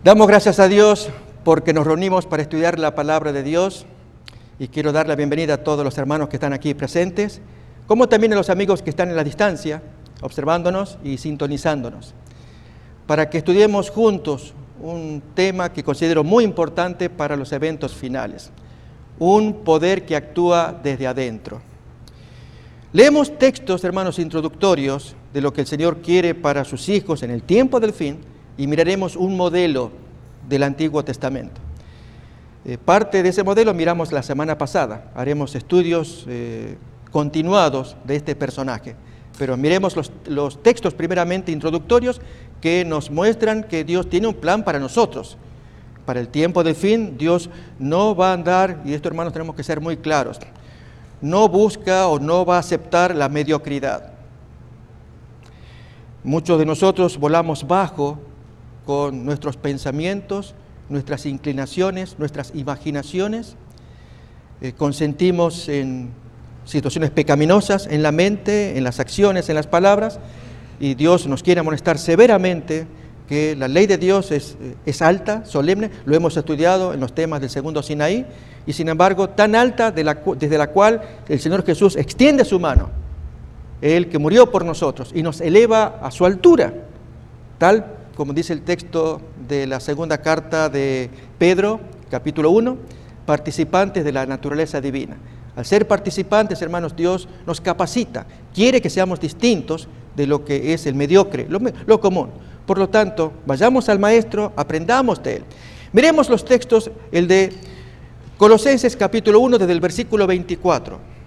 Damos gracias a Dios porque nos reunimos para estudiar la palabra de Dios y quiero dar la bienvenida a todos los hermanos que están aquí presentes, como también a los amigos que están en la distancia, observándonos y sintonizándonos, para que estudiemos juntos un tema que considero muy importante para los eventos finales, un poder que actúa desde adentro. Leemos textos, hermanos, introductorios de lo que el Señor quiere para sus hijos en el tiempo del fin y miraremos un modelo del Antiguo Testamento. Parte de ese modelo miramos la semana pasada, haremos estudios continuados de este personaje, pero miremos los textos primeramente introductorios que nos muestran que Dios tiene un plan para nosotros. Para el tiempo del fin, Dios no va a andar, y esto, hermanos, tenemos que ser muy claros, no busca o no va a aceptar la mediocridad. Muchos de nosotros volamos bajo con nuestros pensamientos, nuestras inclinaciones, nuestras imaginaciones, consentimos en situaciones pecaminosas en la mente, en las acciones, en las palabras, y Dios nos quiere amonestar severamente que la ley de Dios es alta, solemne, lo hemos estudiado en los temas del segundo Sinaí, y sin embargo tan alta desde la cual el Señor Jesús extiende su mano, Él que murió por nosotros, y nos eleva a su altura, tal como dice el texto de la segunda carta de Pedro, capítulo 1, participantes de la naturaleza divina. Al ser participantes, hermanos, Dios nos capacita, quiere que seamos distintos de lo que es el mediocre, lo común. Por lo tanto, vayamos al Maestro, aprendamos de Él. Miremos los textos, el de Colosenses capítulo 1, desde el versículo 24.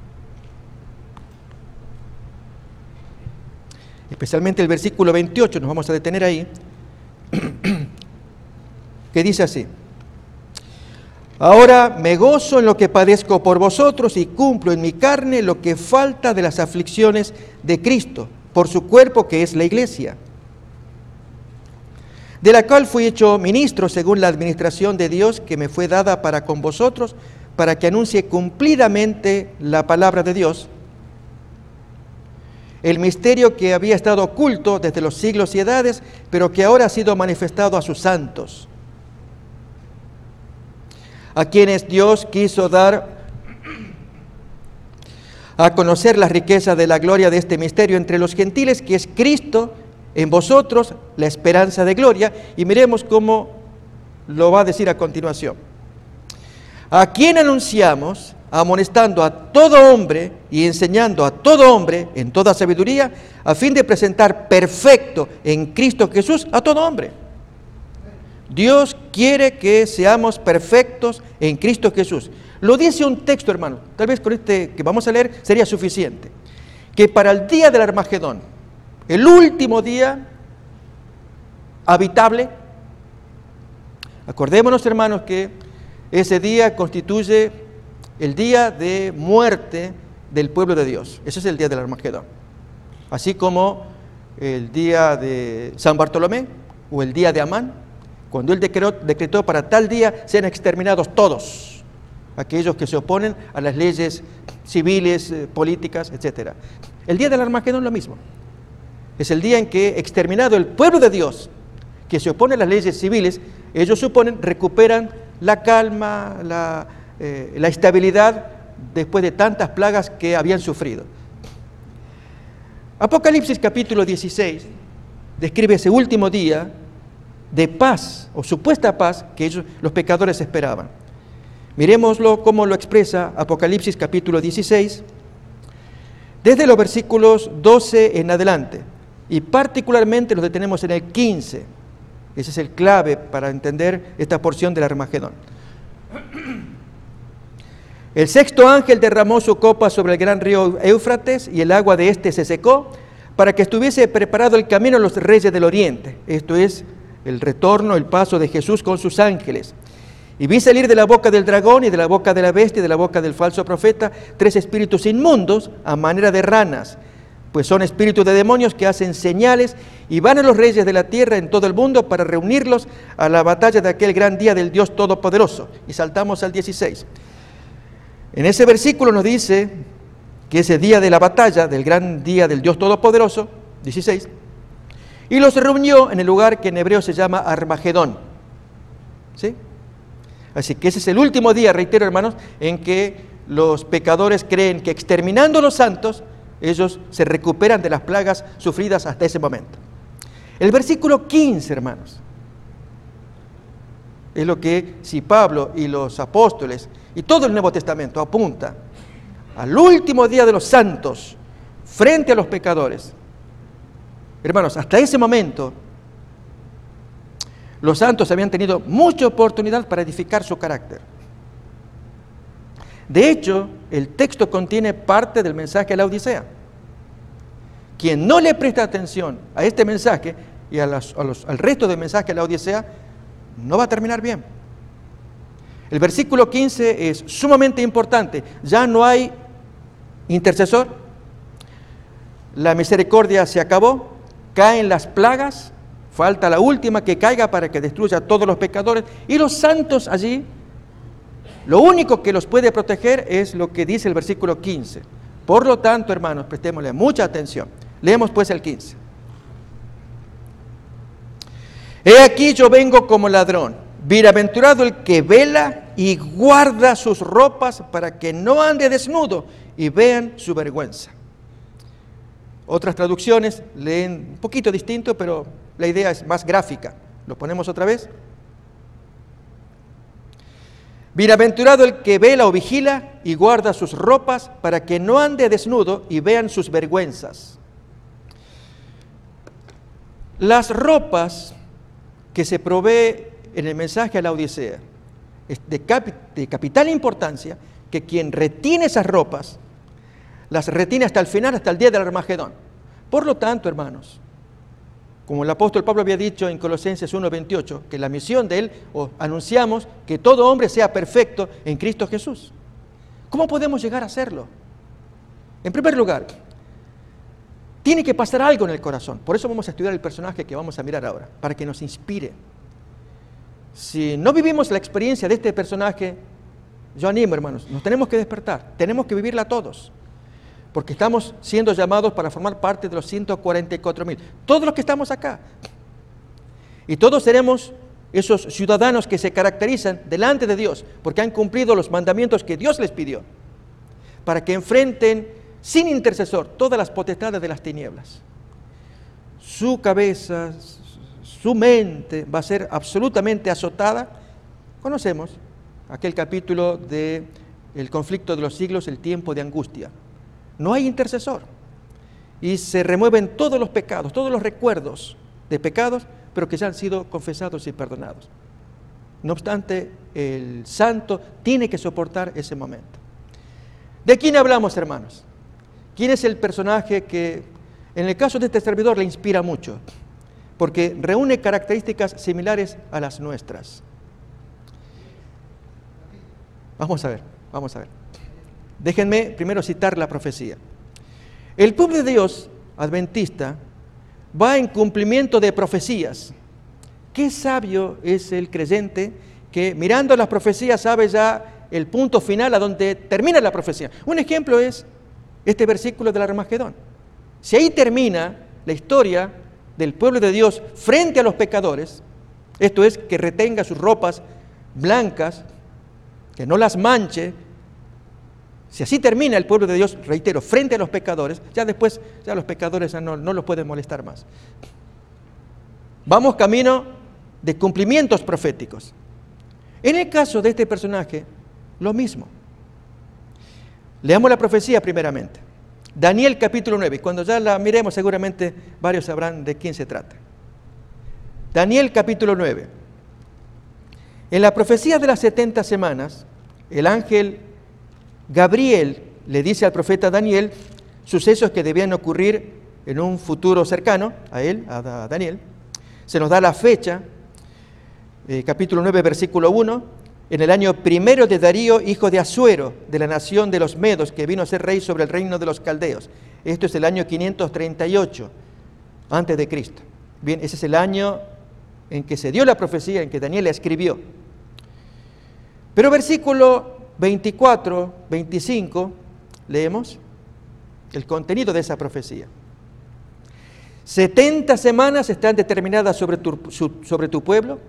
Especialmente el versículo 28, nos vamos a detener ahí, que dice así: Ahora me gozo en lo que padezco por vosotros y cumplo en mi carne lo que falta de las aflicciones de Cristo, por su cuerpo que es la iglesia, de la cual fui hecho ministro según la administración de Dios que me fue dada para con vosotros, para que anuncie cumplidamente la palabra de Dios, el misterio que había estado oculto desde los siglos y edades, pero que ahora ha sido manifestado a sus santos, a quienes Dios quiso dar a conocer la riqueza de la gloria de este misterio entre los gentiles, que es Cristo en vosotros, la esperanza de gloria. Y miremos cómo lo va a decir a continuación. A quien anunciamos, amonestando a todo hombre y enseñando a todo hombre en toda sabiduría, a fin de presentar perfecto en Cristo Jesús a todo hombre. Dios quiere que seamos perfectos en Cristo Jesús. Lo dice un texto, hermano, tal vez con este que vamos a leer sería suficiente, que para el día del Armagedón, el último día habitable, acordémonos, hermanos, que ese día constituye el día de muerte del pueblo de Dios. Ese es el día del Armagedón. Así como el día de San Bartolomé o el día de Amán, cuando él decretó para tal día sean exterminados todos aquellos que se oponen a las leyes civiles, políticas, etc. El día del Armagedón lo mismo. Es el día en que, exterminado el pueblo de Dios, que se opone a las leyes civiles, ellos suponen, recuperan la calma, la estabilidad después de tantas plagas que habían sufrido. Apocalipsis capítulo 16 describe ese último día de paz o supuesta paz que los pecadores esperaban. Miremoslo cómo lo expresa Apocalipsis capítulo 16 desde los versículos 12 en adelante, y particularmente los detenemos en el 15. Ese es el clave para entender esta porción del Armagedón. El sexto ángel derramó su copa sobre el gran río Éufrates, y el agua de éste se secó, para que estuviese preparado el camino a los reyes del oriente. Esto es el retorno, el paso de Jesús con sus ángeles. Y vi salir de la boca del dragón y de la boca de la bestia y de la boca del falso profeta 3 espíritus inmundos a manera de ranas, pues son espíritus de demonios que hacen señales y van a los reyes de la tierra en todo el mundo para reunirlos a la batalla de aquel gran día del Dios Todopoderoso. Y saltamos al 16. En ese versículo nos dice que ese día de la batalla, del gran día del Dios Todopoderoso, 16, y los reunió en el lugar que en hebreo se llama Armagedón. ¿Sí? Así que ese es el último día, reitero, hermanos, en que los pecadores creen que exterminando a los santos, ellos se recuperan de las plagas sufridas hasta ese momento. El versículo 15, hermanos, es lo que si Pablo y los apóstoles y todo el Nuevo Testamento apunta al último día de los santos frente a los pecadores. Hermanos, hasta ese momento los santos habían tenido mucha oportunidad para edificar su carácter. De hecho, el texto contiene parte del mensaje a la Odisea. Quien no le presta atención a este mensaje y al resto del mensaje a la Odisea, no va a terminar bien. El versículo 15 es sumamente importante. Ya no hay intercesor, la misericordia se acabó, caen las plagas, falta la última que caiga para que destruya a todos los pecadores, y los santos allí, lo único que los puede proteger es lo que dice el versículo 15. Por lo tanto, hermanos, prestémosle mucha atención. Leemos pues el 15. He aquí yo vengo como ladrón. Bienaventurado el que vela y guarda sus ropas para que no ande desnudo y vean su vergüenza. Otras traducciones leen un poquito distinto, pero la idea es más gráfica. ¿Lo ponemos otra vez? Bienaventurado el que vela o vigila y guarda sus ropas para que no ande desnudo y vean sus vergüenzas. Las ropas que se provee en el mensaje a la Odisea es de capital importancia que quien retiene esas ropas las retiene hasta el final, hasta el día del Armagedón. Por lo tanto, hermanos, como el apóstol Pablo había dicho en Colosenses 1:28, que la misión de él, anunciamos que todo hombre sea perfecto en Cristo Jesús. ¿Cómo podemos llegar a hacerlo? En primer lugar, tiene que pasar algo en el corazón. Por eso vamos a estudiar el personaje que vamos a mirar ahora, para que nos inspire. Si no vivimos la experiencia de este personaje, yo animo, hermanos, nos tenemos que despertar, tenemos que vivirla todos. Porque estamos siendo llamados para formar parte de los 144,000. Todos los que estamos acá. Y todos seremos esos ciudadanos que se caracterizan delante de Dios, porque han cumplido los mandamientos que Dios les pidió, para que enfrenten sin intercesor todas las potestades de las tinieblas. Su cabeza, su mente va a ser absolutamente azotada. Conocemos aquel capítulo de el conflicto de los siglos, el tiempo de angustia. No hay intercesor y se remueven todos los pecados, todos los recuerdos de pecados, pero que ya han sido confesados y perdonados. No obstante, el santo tiene que soportar ese momento. ¿De quién hablamos, hermanos? ¿Quién es el personaje que, en el caso de este servidor, le inspira mucho? Porque reúne características similares a las nuestras. Vamos a ver. Déjenme primero citar la profecía. El pueblo de Dios adventista va en cumplimiento de profecías. Qué sabio es el creyente que mirando las profecías sabe ya el punto final a donde termina la profecía. Un ejemplo es este versículo del Armagedón. Si ahí termina la historia del pueblo de Dios frente a los pecadores, esto es, que retenga sus ropas blancas, que no las manche. Si así termina el pueblo de Dios, reitero, frente a los pecadores, ya después ya los pecadores ya no los pueden molestar más. Vamos camino de cumplimientos proféticos. En el caso de este personaje, lo mismo. Leamos la profecía primeramente. Daniel capítulo 9. Cuando ya la miremos seguramente varios sabrán de quién se trata. Daniel capítulo 9. En la profecía de las 70 semanas, el ángel Gabriel le dice al profeta Daniel sucesos que debían ocurrir en un futuro cercano a él, a Daniel. Se nos da la fecha, capítulo 9, versículo 1, en el año primero de Darío, hijo de Asuero, de la nación de los Medos, que vino a ser rey sobre el reino de los caldeos. Esto es el año 538 antes de Cristo. Bien, ese es el año en que se dio la profecía, en que Daniel la escribió. Pero versículo 24, 25, leemos el contenido de esa profecía. 70 semanas están determinadas sobre tu pueblo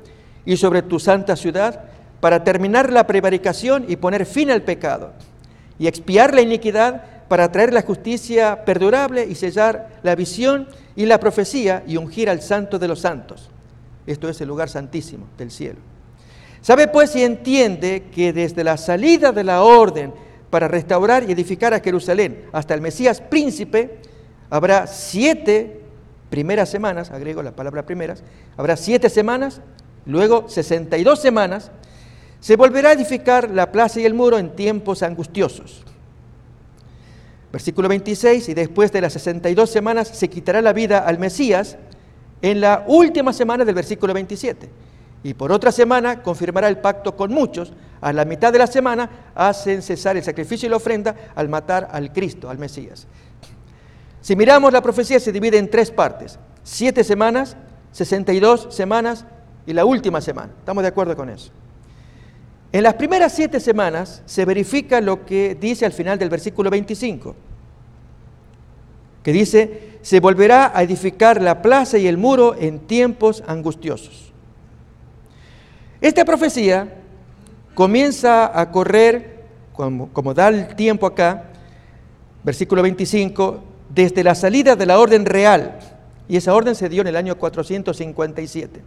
y sobre tu santa ciudad, para terminar la prevaricación y poner fin al pecado, y expiar la iniquidad, para traer la justicia perdurable y sellar la visión y la profecía y ungir al santo de los santos. Esto es el lugar santísimo del cielo. Sabe pues y entiende que desde la salida de la orden para restaurar y edificar a Jerusalén hasta el Mesías príncipe, habrá 7 primeras semanas, agrego la palabra primeras, habrá 7 semanas, luego 62 semanas, se volverá a edificar la plaza y el muro en tiempos angustiosos. Versículo 26, y después de las 62 semanas se quitará la vida al Mesías en la última semana del versículo 27. Y por otra semana confirmará el pacto con muchos. A la mitad de la semana hacen cesar el sacrificio y la ofrenda al matar al Cristo, al Mesías. Si miramos la profecía se divide en 3 partes. 7 semanas, 62 semanas y la última semana. ¿Estamos de acuerdo con eso? En las primeras 7 semanas se verifica lo que dice al final del versículo 25, que dice, se volverá a edificar la plaza y el muro en tiempos angustiosos. Esta profecía comienza a correr, como da el tiempo acá, versículo 25, desde la salida de la orden real, y esa orden se dio en el año 457.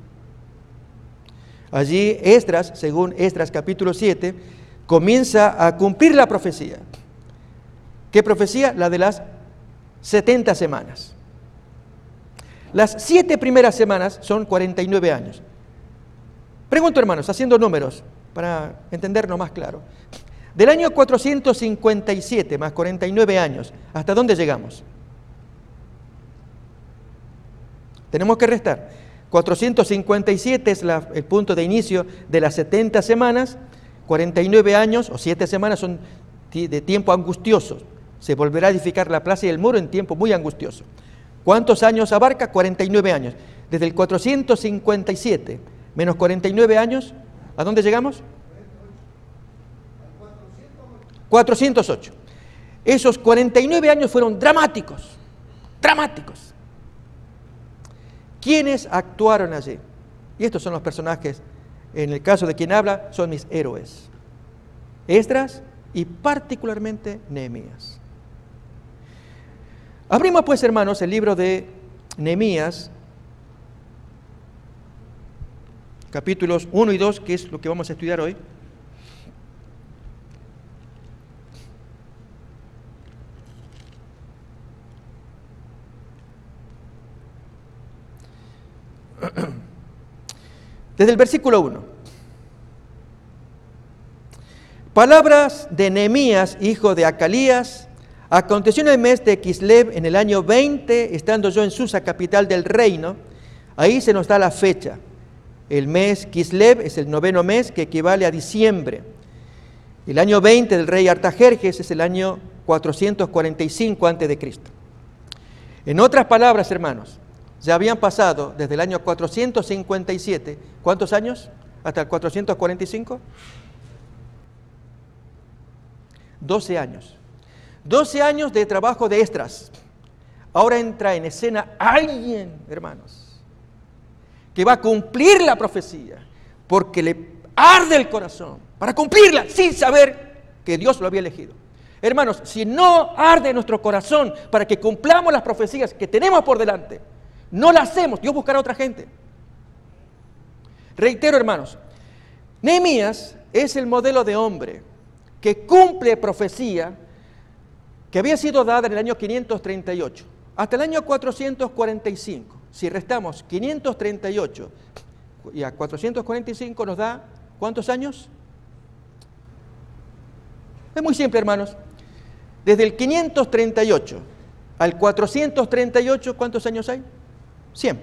Allí Esdras, según Esdras capítulo 7, comienza a cumplir la profecía. ¿Qué profecía? La de las 70 semanas. Las 7 primeras semanas son 49 años. Pregunto, hermanos, haciendo números, para entendernos más claro. Del año 457 más 49 años, ¿hasta dónde llegamos? Tenemos que restar. 457 es el punto de inicio de las 70 semanas, 49 años o 7 semanas son de tiempo angustioso. Se volverá a edificar la plaza y el muro en tiempo muy angustioso. ¿Cuántos años abarca? 49 años. Desde el 457 menos 49 años, ¿a dónde llegamos? 408. Esos 49 años fueron dramáticos, dramáticos. ¿Quiénes actuaron allí? Y estos son los personajes, en el caso de quien habla, son mis héroes. Esdras y particularmente Nehemías. Abrimos pues, hermanos, el libro de Nehemías, capítulos 1 y 2, que es lo que vamos a estudiar hoy. Desde el versículo 1. Palabras de Nehemías, hijo de Acalías. Aconteció en el mes de Kislev, en el año 20, estando yo en Susa, capital del reino. Ahí se nos da la fecha. El mes Kislev es el 9º mes, que equivale a diciembre. El año 20 del rey Artajerjes es el año 445 a.C. En otras palabras, hermanos, ya habían pasado desde el año 457, ¿cuántos años? ¿Hasta el 445? 12 años. 12 años de trabajo de Esdras. Ahora entra en escena alguien, hermanos, que va a cumplir la profecía, porque le arde el corazón para cumplirla sin saber que Dios lo había elegido. Hermanos, si no arde nuestro corazón para que cumplamos las profecías que tenemos por delante, no la hacemos, Dios buscará a otra gente. Reitero, hermanos, Nehemías es el modelo de hombre que cumple profecía que había sido dada en el año 538 hasta el año 445. Si restamos 538 y a 445 nos da ¿cuántos años? Es muy simple, hermanos. Desde el 538 al 438, ¿cuántos años hay? 100.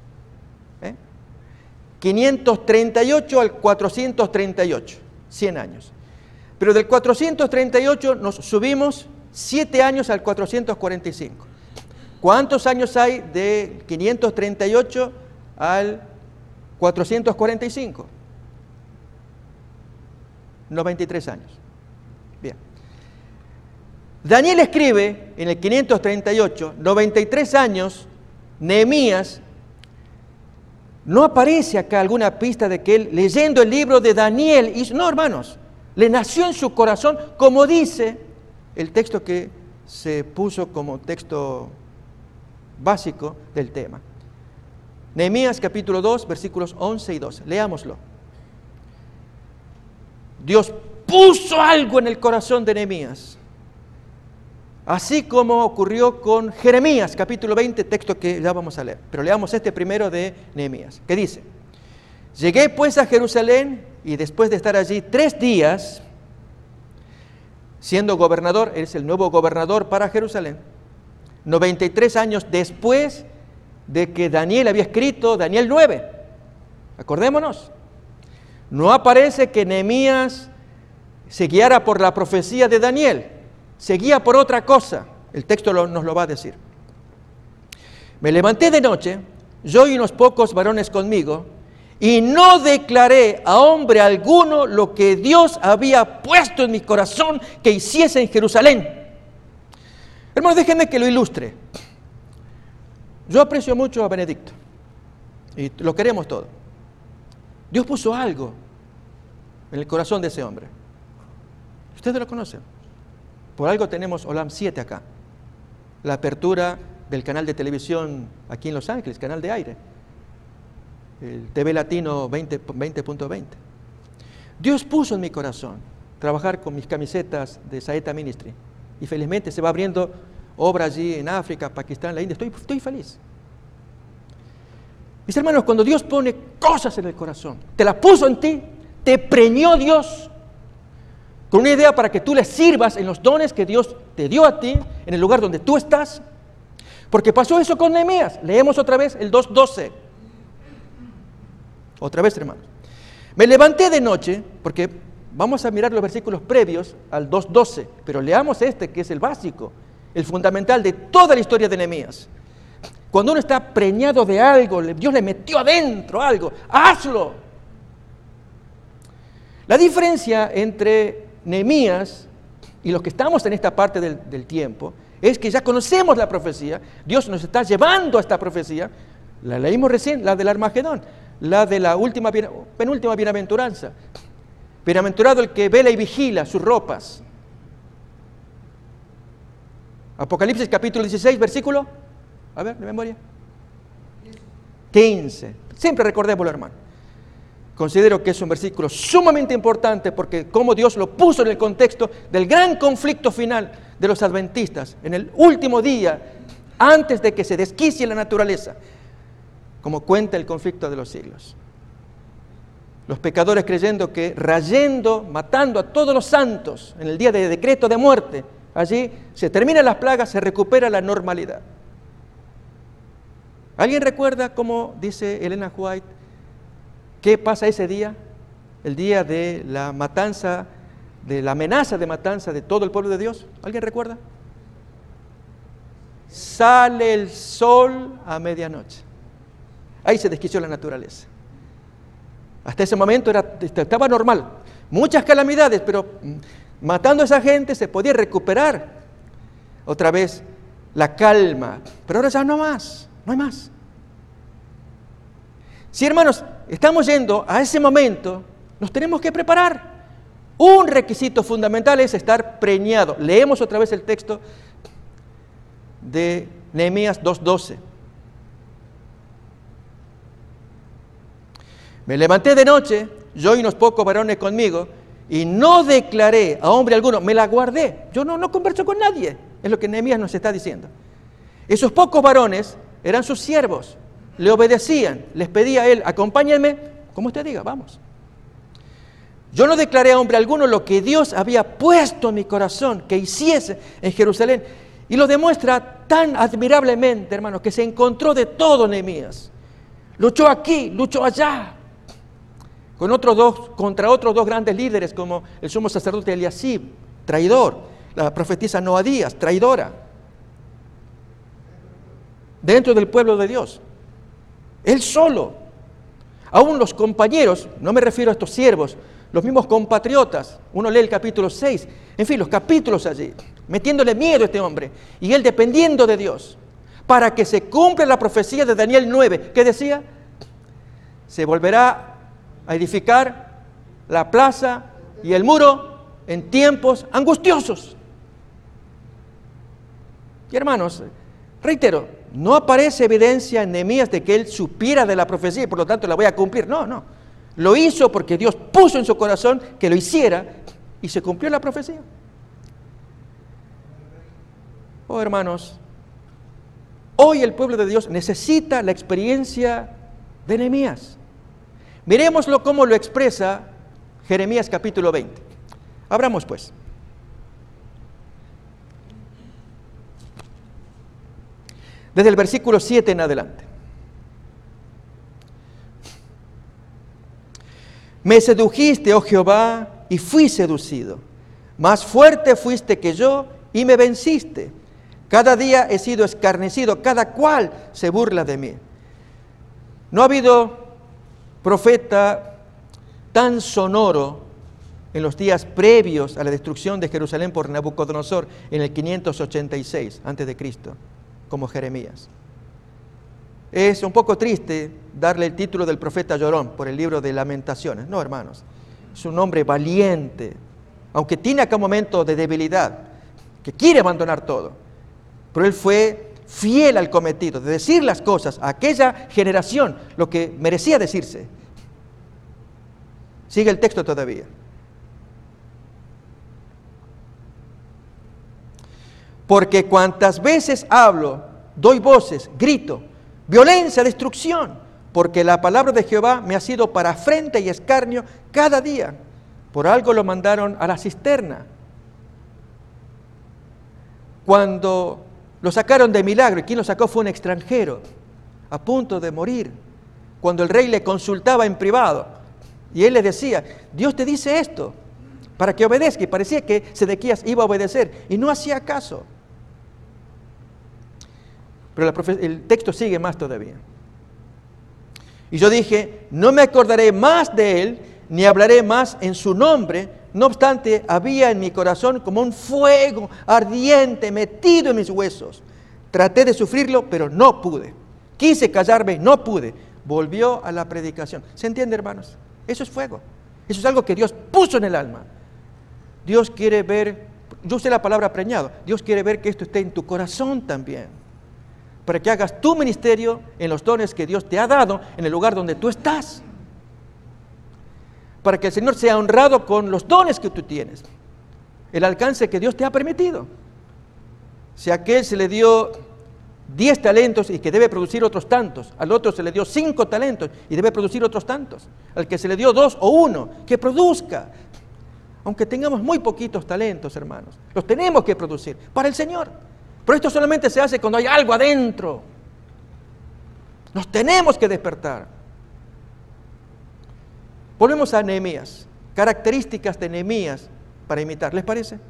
538 al 438, 100 años. Pero del 438 nos subimos 7 años al 445. ¿Cuántos años hay de 538 al 445? 93 años. Bien. Daniel escribe en el 538, 93 años, Nehemías No aparece acá alguna pista de que él, leyendo el libro de Daniel, hizo, no, hermanos, le nació en su corazón, como dice el texto que se puso como texto básico del tema. Nehemías capítulo 2, versículos 11 y 12. Leámoslo. Dios puso algo en el corazón de Nehemías, así como ocurrió con Jeremías, capítulo 20, texto que ya vamos a leer. Pero leamos este primero de Nehemías, que dice: Llegué pues a Jerusalén, y después de estar allí 3 días, siendo gobernador, él es el nuevo gobernador para Jerusalén, 93 años después de que Daniel había escrito Daniel 9. Acordémonos, no aparece que Nehemías se guiara por la profecía de Daniel, se guía por otra cosa. El texto nos lo va a decir. Me levanté de noche, yo y unos pocos varones conmigo, y no declaré a hombre alguno lo que Dios había puesto en mi corazón que hiciese en Jerusalén. Hermanos, déjenme que lo ilustre. Yo aprecio mucho a Benedicto, y lo queremos todo. Dios puso algo en el corazón de ese hombre. Ustedes lo conocen. Por algo tenemos Olam 7 acá. La apertura del canal de televisión aquí en Los Ángeles, canal de aire. El TV Latino 20.20. Dios puso en mi corazón trabajar con mis camisetas de Saeta Ministry. Y felizmente se va abriendo obra allí en África, Pakistán, la India. Estoy feliz. Mis hermanos, cuando Dios pone cosas en el corazón, te las puso en ti, te preñó Dios con una idea para que tú le sirvas en los dones que Dios te dio a ti, en el lugar donde tú estás. Porque pasó eso con Nehemías. Leemos otra vez el 2:12. Otra vez, hermanos. Me levanté de noche, porque vamos a mirar los versículos previos al 2:12, pero leamos este que es el básico, el fundamental de toda la historia de Nehemías. Cuando uno está preñado de algo, Dios le metió adentro algo, hazlo. La diferencia entre Nehemías y los que estamos en esta parte del tiempo es que ya conocemos la profecía. Dios nos está llevando a esta profecía. La leímos recién, la del Armagedón, la de la penúltima bienaventuranza. Bienaventurado el que vela y vigila sus ropas. Apocalipsis capítulo 16, versículo, a ver, de memoria, 15. Siempre recordémoslo, hermano. Considero que es un versículo sumamente importante porque como Dios lo puso en el contexto del gran conflicto final de los adventistas, en el último día, antes de que se desquicie la naturaleza, como cuenta el conflicto de los siglos. Los pecadores creyendo que rayendo, matando a todos los santos en el día de decreto de muerte, allí se terminan las plagas, se recupera la normalidad. ¿Alguien recuerda cómo dice Elena White? ¿Qué pasa ese día? El día de la matanza, de la amenaza de matanza de todo el pueblo de Dios. ¿Alguien recuerda? Sale el sol a medianoche. Ahí se desquició la naturaleza. Hasta ese momento estaba normal. Muchas calamidades, pero matando a esa gente se podía recuperar otra vez la calma. Pero ahora ya no más, no hay más. Sí, hermanos, estamos yendo a ese momento, nos tenemos que preparar. Un requisito fundamental es estar preñado. Leemos otra vez el texto de Nehemías 2:12. Me levanté de noche, yo y unos pocos varones conmigo, y no declaré a hombre alguno, me la guardé. Yo no converso con nadie, es lo que Nehemías nos está diciendo. Esos pocos varones eran sus siervos, le obedecían, les pedía a él, acompáñenme, como usted diga, vamos. Yo no declaré a hombre alguno lo que Dios había puesto en mi corazón que hiciese en Jerusalén. Y lo demuestra tan admirablemente, hermanos, que se encontró de todo Nehemías. Luchó aquí, luchó allá. Contra otros dos grandes líderes como el sumo sacerdote Eliasib, traidor, la profetisa Noadías, traidora, dentro del pueblo de Dios. Él solo, aún los compañeros, no me refiero a estos siervos, los mismos compatriotas, uno lee el capítulo 6, en fin, los capítulos allí, metiéndole miedo a este hombre, y él dependiendo de Dios, para que se cumpla la profecía de Daniel 9, que decía, se volverá a edificar la plaza y el muro en tiempos angustiosos. Y hermanos, reitero, no aparece evidencia en Nehemías de que él supiera de la profecía y por lo tanto la voy a cumplir. No. Lo hizo porque Dios puso en su corazón que lo hiciera y se cumplió la profecía. Oh, hermanos, hoy el pueblo de Dios necesita la experiencia de Nehemías. Miremoslo cómo lo expresa Jeremías capítulo 20. Abramos pues. Desde el versículo 7 en adelante. Me sedujiste, oh Jehová, y fui seducido. Más fuerte fuiste que yo y me venciste. Cada día he sido escarnecido, cada cual se burla de mí. No ha habido profeta tan sonoro en los días previos a la destrucción de Jerusalén por Nabucodonosor en el 586 a.C., como Jeremías. Es un poco triste darle el título del profeta llorón por el libro de Lamentaciones. No, hermanos, es un hombre valiente, aunque tiene acá un momento de debilidad, que quiere abandonar todo, pero él fue fiel al cometido de decir las cosas a aquella generación, lo que merecía decirse. Sigue el texto todavía. Porque cuantas veces hablo, doy voces, grito, violencia, destrucción, porque la palabra de Jehová me ha sido para afrenta y escarnio cada día. Por algo lo mandaron a la cisterna. Cuando lo sacaron de milagro, y quien lo sacó fue un extranjero, a punto de morir, cuando el rey le consultaba en privado, y él le decía, Dios te dice esto, para que obedezca, y parecía que Sedequías iba a obedecer, y no hacía caso. Pero el texto sigue más todavía. Y yo dije, no me acordaré más de él, ni hablaré más en su nombre. No obstante, había en mi corazón como un fuego ardiente metido en mis huesos. Traté de sufrirlo, pero no pude. Quise callarme, no pude. Volvió a la predicación. ¿Se entiende, hermanos? Eso es fuego. Eso es algo que Dios puso en el alma. Dios quiere ver, yo usé la palabra preñado, Dios quiere ver que esto esté en tu corazón también, para que hagas tu ministerio en los dones que Dios te ha dado en el lugar donde tú estás, para que el Señor sea honrado con los dones que tú tienes, el alcance que Dios te ha permitido. Si a aquel se le dio 10 talentos y que debe producir otros tantos, al otro se le dio 5 talentos y debe producir otros tantos, al que se le dio 2 o 1, que produzca. Aunque tengamos muy poquitos talentos, hermanos, los tenemos que producir para el Señor. Pero esto solamente se hace cuando hay algo adentro. Nos tenemos que despertar. Volvemos a Nehemías. Características de Nehemías para imitar. ¿Les parece?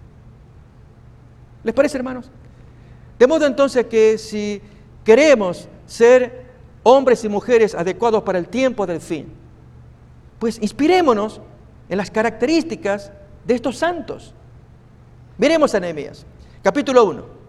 ¿Les parece, hermanos? De modo entonces que si queremos ser hombres y mujeres adecuados para el tiempo del fin, pues inspirémonos en las características de estos santos. Miremos a Nehemías, capítulo 1.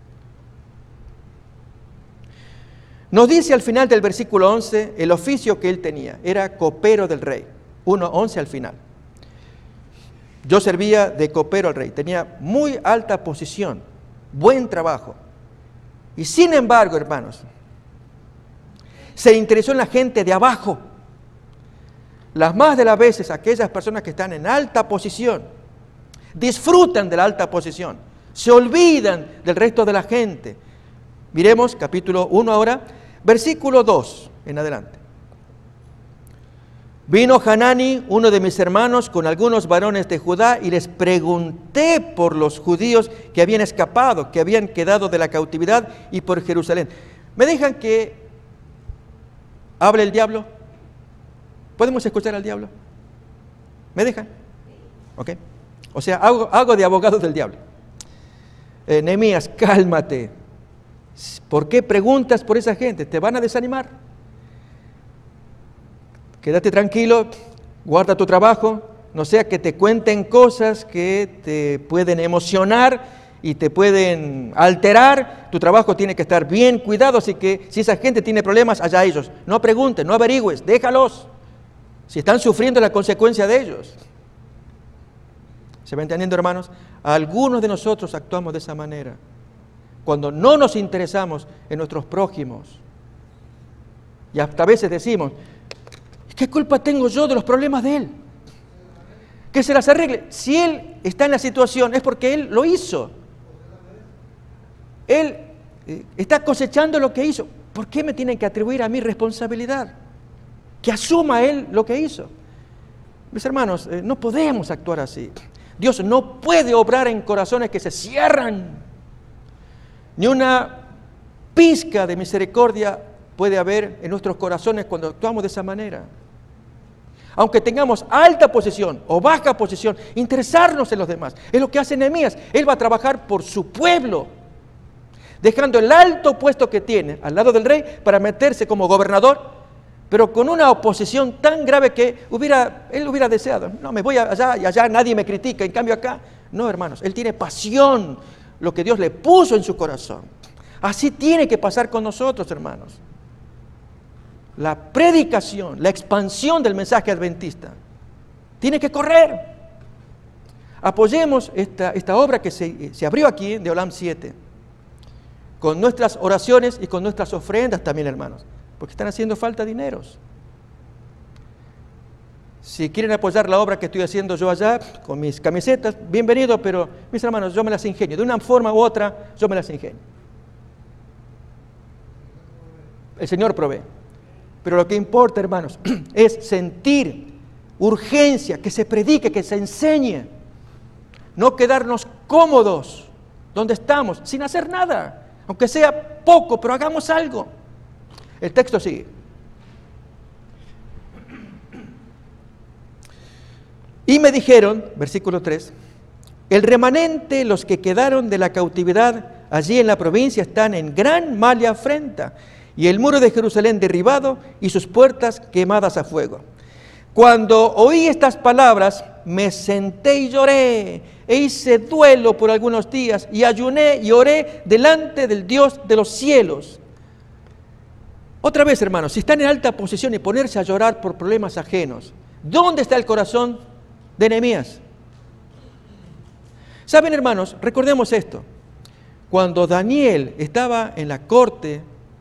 Nos dice al final del versículo 11 el oficio que él tenía. Era copero del rey. 1:11 al final. Yo servía de copero al rey. Tenía muy alta posición, buen trabajo. Y sin embargo, hermanos, se interesó en la gente de abajo. Las más de las veces aquellas personas que están en alta posición disfrutan de la alta posición, se olvidan del resto de la gente. Miremos capítulo 1 ahora, versículo 2 en adelante. Vino Hanani, uno de mis hermanos, con algunos varones de Judá, y les pregunté por los judíos que habían escapado, que habían quedado de la cautividad, y por Jerusalén. ¿Me dejan que hable el diablo? ¿Podemos escuchar al diablo? ¿Me dejan? Ok. O sea, hago de abogado del diablo. Nehemías, cálmate. ¿Por qué preguntas por esa gente? Te van a desanimar. Quédate tranquilo, guarda tu trabajo, no sea que te cuenten cosas que te pueden emocionar y te pueden alterar. Tu trabajo tiene que estar bien cuidado, así que si esa gente tiene problemas, allá ellos. No preguntes, no averigües, déjalos. Si están sufriendo la consecuencia de ellos. ¿Se va entendiendo, hermanos? Algunos de nosotros actuamos de esa manera. Cuando no nos interesamos en nuestros prójimos. Y hasta a veces decimos, ¿qué culpa tengo yo de los problemas de él? Que se las arregle. Si él está en la situación es porque él lo hizo. Él está cosechando lo que hizo. ¿Por qué me tienen que atribuir a mí responsabilidad? Que asuma él lo que hizo. Mis hermanos, no podemos actuar así. Dios no puede obrar en corazones que se cierran. Ni una pizca de misericordia puede haber en nuestros corazones cuando actuamos de esa manera. Aunque tengamos alta posición o baja posición, interesarnos en los demás. Es lo que hace Nehemías. Él va a trabajar por su pueblo, dejando el alto puesto que tiene al lado del rey para meterse como gobernador, pero con una oposición tan grave que él hubiera deseado. No, me voy allá y allá nadie me critica. En cambio acá, no, hermanos, él tiene pasión, lo que Dios le puso en su corazón. Así tiene que pasar con nosotros, hermanos. La predicación, la expansión del mensaje adventista tiene que correr. Apoyemos esta obra que se abrió aquí de Olam 7 con nuestras oraciones y con nuestras ofrendas también, hermanos, porque están haciendo falta dineros. Si quieren apoyar la obra que estoy haciendo yo allá con mis camisetas, bienvenido, pero mis hermanos, yo me las ingenio. De una forma u otra, yo me las ingenio. El Señor provee. Pero lo que importa, hermanos, es sentir urgencia, que se predique, que se enseñe. No quedarnos cómodos donde estamos, sin hacer nada. Aunque sea poco, pero hagamos algo. El texto sigue. Y me dijeron, versículo 3, el remanente, los que quedaron de la cautividad allí en la provincia, están en gran mal y afrenta, y el muro de Jerusalén derribado y sus puertas quemadas a fuego. Cuando oí estas palabras, me senté y lloré, e hice duelo por algunos días, y ayuné y oré delante del Dios de los cielos. Otra vez, hermanos, si están en alta posición y ponerse a llorar por problemas ajenos, ¿dónde está el corazón de Nehemías? ¿Saben, hermanos? Recordemos esto. Cuando Daniel estaba en la corte,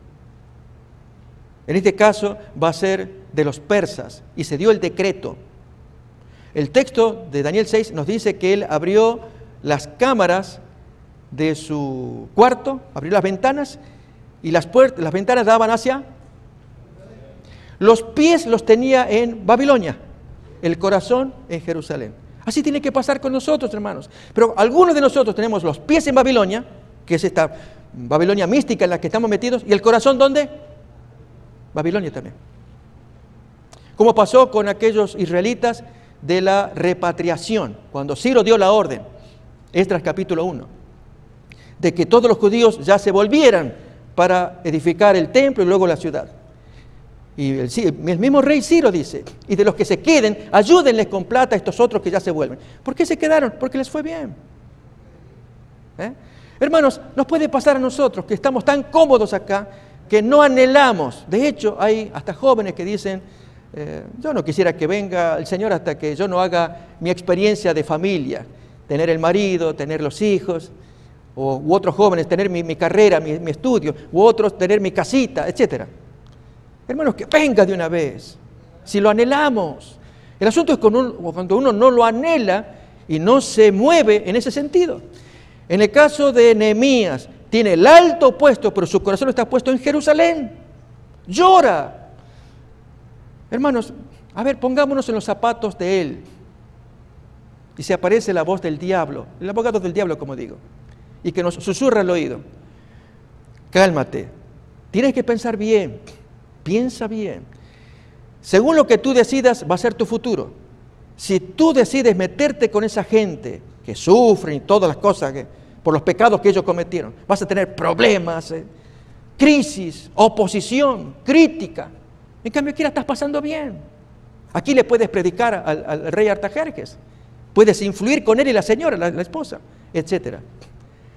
en este caso va a ser de los persas, y se dio el decreto. El texto de Daniel 6 nos dice que él abrió las cámaras de su cuarto, abrió las ventanas, y las ventanas daban hacia... Los pies los tenía en Babilonia, el corazón en Jerusalén. Así tiene que pasar con nosotros, hermanos. Pero algunos de nosotros tenemos los pies en Babilonia, que es esta Babilonia mística en la que estamos metidos, y el corazón, ¿dónde? Babilonia también. Como pasó con aquellos israelitas de la repatriación, cuando Ciro dio la orden, Esdras capítulo 1, de que todos los judíos ya se volvieran para edificar el templo y luego la ciudad. Y el mismo rey Ciro dice, y de los que se queden, ayúdenles con plata a estos otros que ya se vuelven. ¿Por qué se quedaron? Porque les fue bien. Hermanos, nos puede pasar a nosotros que estamos tan cómodos acá que no anhelamos. De hecho, hay hasta jóvenes que dicen, yo no quisiera que venga el Señor hasta que yo no haga mi experiencia de familia, tener el marido, tener los hijos, u otros jóvenes tener mi carrera, mi estudio, u otros tener mi casita, etcétera. Hermanos, que venga de una vez, si lo anhelamos. El asunto es cuando uno no lo anhela y no se mueve en ese sentido. En el caso de Nehemías, tiene el alto puesto, pero su corazón está puesto en Jerusalén. Llora. Hermanos, a ver, pongámonos en los zapatos de él. Y se aparece la voz del diablo, el abogado del diablo, como digo, y que nos susurra al oído. Cálmate, tienes que pensar bien. Piensa bien. Según lo que tú decidas, va a ser tu futuro. Si tú decides meterte con esa gente que sufren y todas las cosas por los pecados que ellos cometieron, vas a tener problemas, crisis, oposición, crítica. En cambio, aquí la estás pasando bien. Aquí le puedes predicar al rey Artajerjes. Puedes influir con él y la señora, la esposa, etc.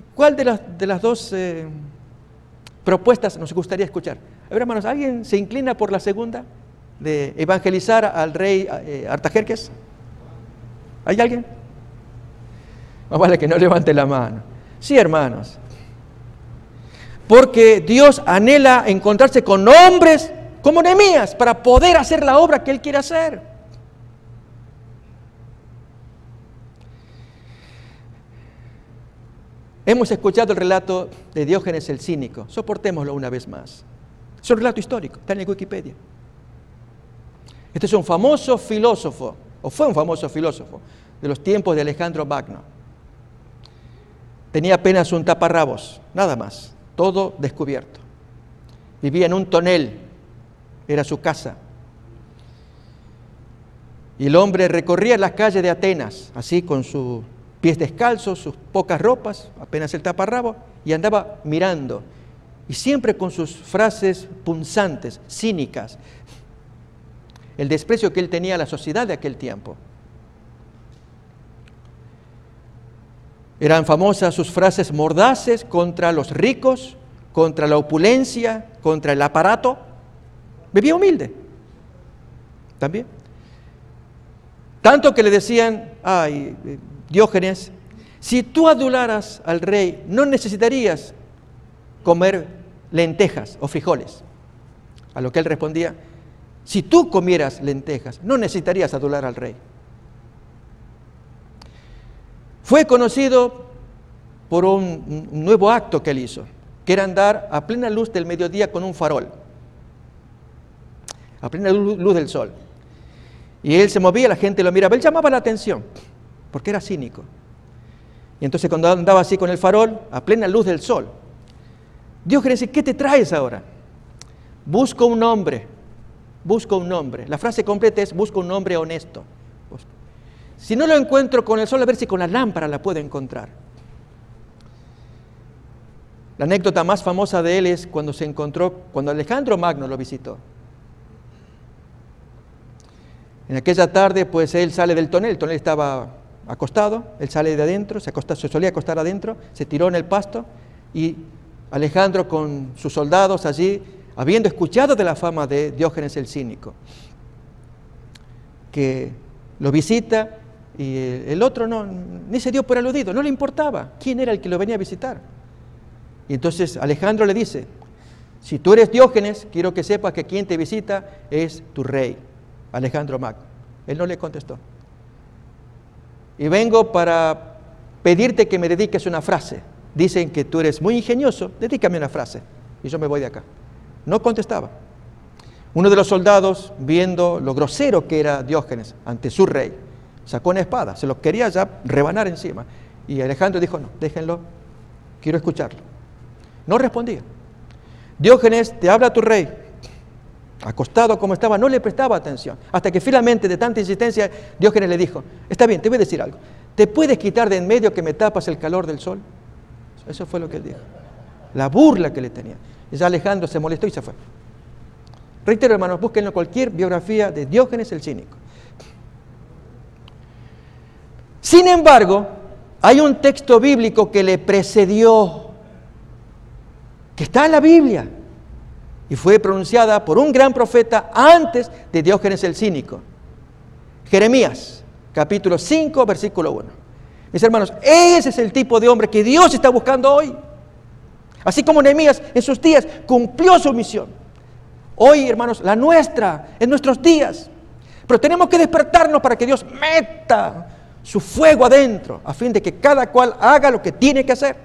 ¿Cuál de las dos propuestas nos gustaría escuchar? A ver, hermanos, ¿alguien se inclina por la segunda? De evangelizar al rey Artajerjes. ¿Hay alguien? Más vale que no levante la mano. Sí, hermanos. Porque Dios anhela encontrarse con hombres como Nehemías para poder hacer la obra que Él quiere hacer. Hemos escuchado el relato de Diógenes el Cínico. Soportémoslo una vez más. Es un relato histórico, está en Wikipedia. Este es un famoso filósofo, o fue un famoso filósofo, de los tiempos de Alejandro Magno. Tenía apenas un taparrabos, nada más, todo descubierto. Vivía en un tonel, era su casa. Y el hombre recorría las calles de Atenas, así con sus pies descalzos, sus pocas ropas, apenas el taparrabo, y andaba mirando. Y siempre con sus frases punzantes, cínicas, el desprecio que él tenía a la sociedad de aquel tiempo. Eran famosas sus frases mordaces contra los ricos, contra la opulencia, contra el aparato. Vivía humilde, también. Tanto que le decían, ay, Diógenes, si tú adularas al rey, no necesitarías comer lentejas o frijoles. A lo que él respondía, si tú comieras lentejas, no necesitarías adular al rey. Fue conocido por un nuevo acto que él hizo, que era andar a plena luz del mediodía con un farol, a plena luz del sol. Y él se movía, la gente lo miraba, él llamaba la atención, porque era cínico. Y entonces cuando andaba así con el farol, a plena luz del sol, Diógenes dice, ¿qué te traes ahora? Busco un hombre. La frase completa es, busco un hombre honesto. Si no lo encuentro con el sol, a ver si con la lámpara la puedo encontrar. La anécdota más famosa de él es cuando se encontró, cuando Alejandro Magno lo visitó. En aquella tarde, pues él sale del tonel, el tonel estaba acostado, él sale de adentro, se solía acostar adentro, se tiró en el pasto y Alejandro con sus soldados allí, habiendo escuchado de la fama de Diógenes el Cínico, que lo visita y el otro ni se dio por aludido, no le importaba quién era el que lo venía a visitar. Y entonces Alejandro le dice, si tú eres Diógenes, quiero que sepas que quien te visita es tu rey, Alejandro Magno. Él no le contestó. Y vengo para pedirte que me dediques una frase. Dicen que tú eres muy ingenioso, dedícame una frase y yo me voy de acá. No contestaba. Uno de los soldados, viendo lo grosero que era Diógenes ante su rey, sacó una espada, se lo quería ya rebanar encima. Y Alejandro dijo, no, déjenlo, quiero escucharlo. No respondía. Diógenes, te habla tu rey. Acostado como estaba, no le prestaba atención. Hasta que finalmente, de tanta insistencia, Diógenes le dijo, está bien, te voy a decir algo. ¿Te puedes quitar de en medio que me tapas el calor del sol? Eso fue lo que él dijo. La burla que le tenía. Y ya Alejandro se molestó y se fue. Reitero, hermanos, búsquenlo cualquier biografía de Diógenes el Cínico. Sin embargo, hay un texto bíblico que le precedió, que está en la Biblia, y fue pronunciada por un gran profeta antes de Diógenes el Cínico. Jeremías, capítulo 5, versículo 1. Mis hermanos, ese es el tipo de hombre que Dios está buscando hoy. Así como Nehemías en sus días cumplió su misión. Hoy, hermanos, la nuestra, en nuestros días. Pero tenemos que despertarnos para que Dios meta su fuego adentro, a fin de que cada cual haga lo que tiene que hacer.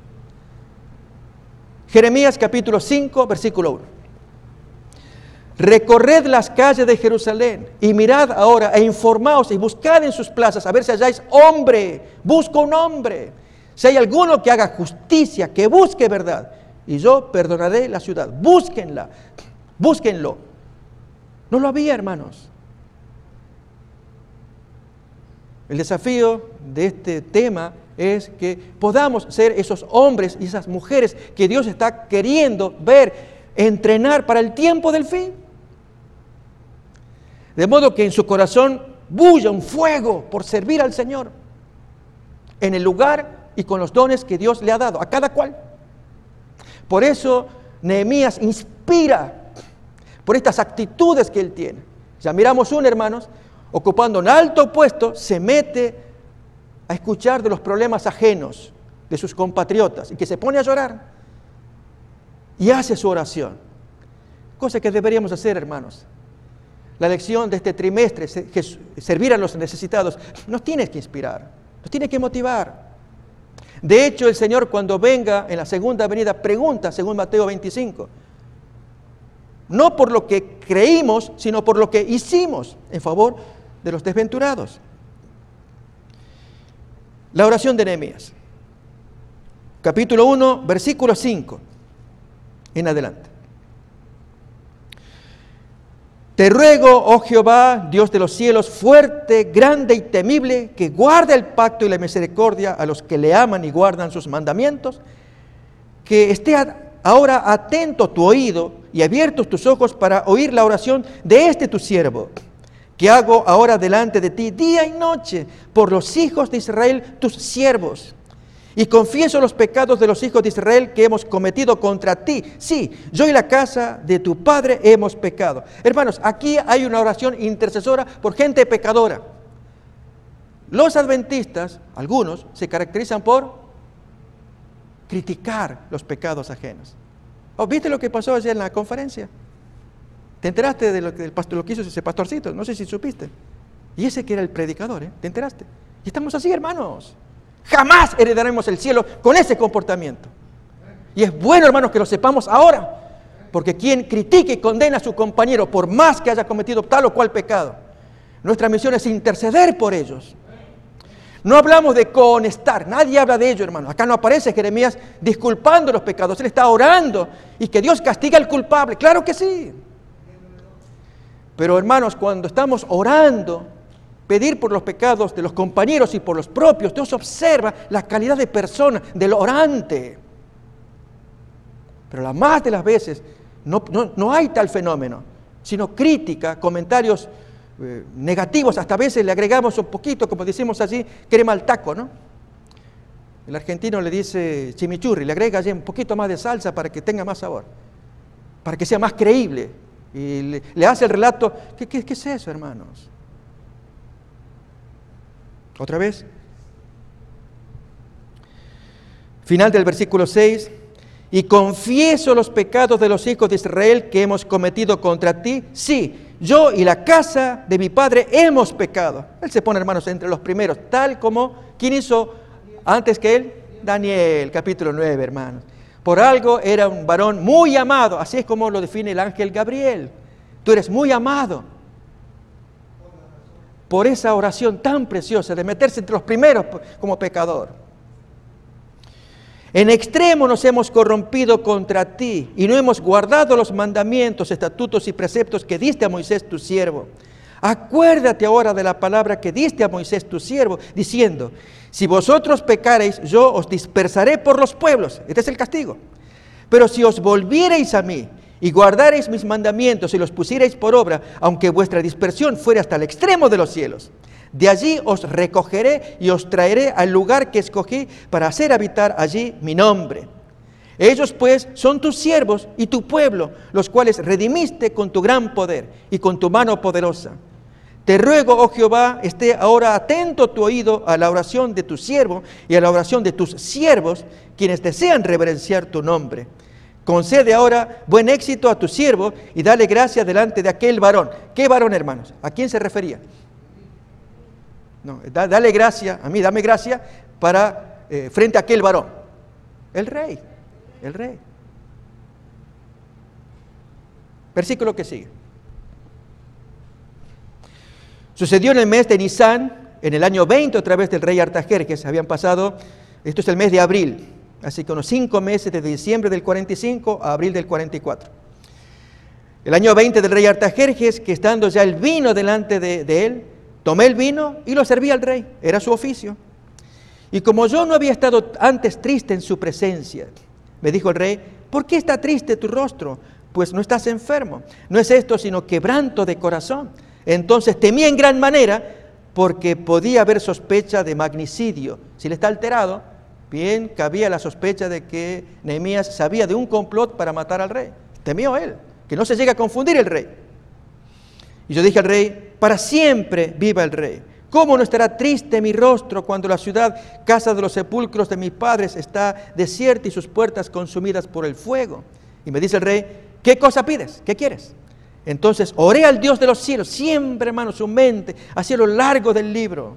Jeremías capítulo 5, versículo 1. Recorred las calles de Jerusalén y mirad ahora e informaos y buscad en sus plazas a ver si halláis hombre. Busco un hombre. Si hay alguno que haga justicia, que busque verdad, y yo perdonaré la ciudad. Búsquenla, búsquenlo. No lo había, hermanos. El desafío de este tema es que podamos ser esos hombres y esas mujeres que Dios está queriendo ver, entrenar para el tiempo del fin. De modo que en su corazón bulla un fuego por servir al Señor, en el lugar y con los dones que Dios le ha dado a cada cual. Por eso Nehemías inspira por estas actitudes que él tiene. Ya miramos uno, hermanos, ocupando un alto puesto, se mete a escuchar de los problemas ajenos de sus compatriotas y que se pone a llorar y hace su oración. Cosa que deberíamos hacer, hermanos. La lección de este trimestre, que servir a los necesitados, nos tiene que inspirar, nos tiene que motivar. De hecho, el Señor, cuando venga en la segunda venida, pregunta, según Mateo 25, no por lo que creímos, sino por lo que hicimos en favor de los desventurados. La oración de Nehemías, capítulo 1, versículo 5 en adelante. Te ruego, oh Jehová, Dios de los cielos, fuerte, grande y temible, que guarda el pacto y la misericordia a los que le aman y guardan sus mandamientos, que esté ahora atento tu oído y abiertos tus ojos para oír la oración de este tu siervo, que hago ahora delante de ti día y noche por los hijos de Israel, tus siervos. Y confieso los pecados de los hijos de Israel que hemos cometido contra ti. Sí, yo y la casa de tu padre hemos pecado. Hermanos, aquí hay una oración intercesora por gente pecadora. Los adventistas, algunos, se caracterizan por criticar los pecados ajenos. ¿Viste lo que pasó ayer en la conferencia? ¿Te enteraste de lo que hizo ese pastorcito? No sé si supiste. Y ese que era el predicador, ¿Te enteraste? Y estamos así, hermanos. Jamás heredaremos el cielo con ese comportamiento. Y es bueno, hermanos, que lo sepamos ahora, porque quien critique y condena a su compañero por más que haya cometido tal o cual pecado, nuestra misión es interceder por ellos. No hablamos de cohonestar, nadie habla de ello, hermanos. Acá no aparece Jeremías disculpando los pecados, él está orando y que Dios castiga al culpable, claro que sí. Pero, hermanos, cuando estamos orando, pedir por los pecados de los compañeros y por los propios, Dios observa la calidad de persona del orante. Pero la más de las veces no hay tal fenómeno, sino crítica, comentarios negativos, hasta a veces le agregamos un poquito, como decimos allí, crema al taco, ¿no? El argentino le dice chimichurri, le agrega allí un poquito más de salsa para que tenga más sabor, para que sea más creíble. Y le hace el relato, ¿qué es eso, hermanos? Otra vez. Final del versículo 6. Y confieso los pecados de los hijos de Israel que hemos cometido contra ti. Sí, yo y la casa de mi padre hemos pecado. Él se pone, hermanos, entre los primeros, tal como, ¿quién hizo antes que él? Daniel, capítulo 9, hermanos. Por algo era un varón muy amado, así es como lo define el ángel Gabriel. Tú eres muy amado. Por esa oración tan preciosa de meterse entre los primeros como pecador. En extremo nos hemos corrompido contra ti y no hemos guardado los mandamientos, estatutos y preceptos que diste a Moisés tu siervo. Acuérdate ahora de la palabra que diste a Moisés tu siervo, diciendo, si vosotros pecareis, yo os dispersaré por los pueblos. Este es el castigo. Pero si os volviereis a mí y guardareis mis mandamientos y los pusiereis por obra, aunque vuestra dispersión fuera hasta el extremo de los cielos, de allí os recogeré y os traeré al lugar que escogí para hacer habitar allí mi nombre. Ellos pues son tus siervos y tu pueblo, los cuales redimiste con tu gran poder y con tu mano poderosa. Te ruego, oh Jehová, esté ahora atento tu oído a la oración de tu siervo y a la oración de tus siervos, quienes desean reverenciar tu nombre. Concede ahora buen éxito a tu siervo y dale gracia delante de aquel varón. ¿Qué varón, hermanos? ¿A quién se refería? No, dale gracia, a mí dame gracia para frente a aquel varón. El rey. Versículo que sigue. Sucedió en el mes de Nisán, en el año 20, otra vez del rey Artajerjes. Habían pasado, esto es el mes de abril, así que unos 5 meses desde diciembre del 45 a abril del 44. El año 20 del rey Artajerjes, que estando ya el vino delante de él, tomé el vino y lo serví al rey, era su oficio. Y como yo no había estado antes triste en su presencia, me dijo el rey, ¿por qué está triste tu rostro? Pues no estás enfermo. No es esto sino quebranto de corazón. Entonces temí en gran manera porque podía haber sospecha de magnicidio. Si él está alterado, bien cabía la sospecha de que Nehemías sabía de un complot para matar al rey. Temió él, que no se llegue a confundir el rey. Y yo dije al rey, para siempre viva el rey. ¿Cómo no estará triste mi rostro cuando la ciudad, casa de los sepulcros de mis padres, está desierta y sus puertas consumidas por el fuego? Y me dice el rey, ¿qué cosa pides? ¿Qué quieres? Entonces oré al Dios de los cielos, siempre, hermano, su mente hacia lo largo del libro.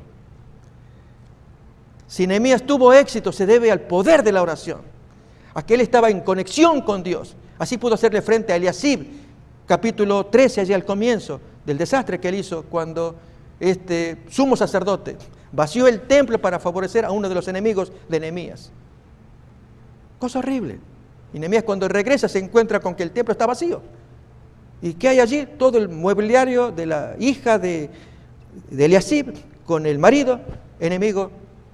Si Nehemías tuvo éxito, se debe al poder de la oración. A que él estaba en conexión con Dios. Así pudo hacerle frente a Eliasib, capítulo 13, allí al comienzo del desastre que él hizo cuando este sumo sacerdote vació el templo para favorecer a uno de los enemigos de Nehemías. Cosa horrible. Y Nehemías cuando regresa se encuentra con que el templo está vacío. ¿Y qué hay allí? Todo el mobiliario de la hija de Eliasib con el marido, enemigo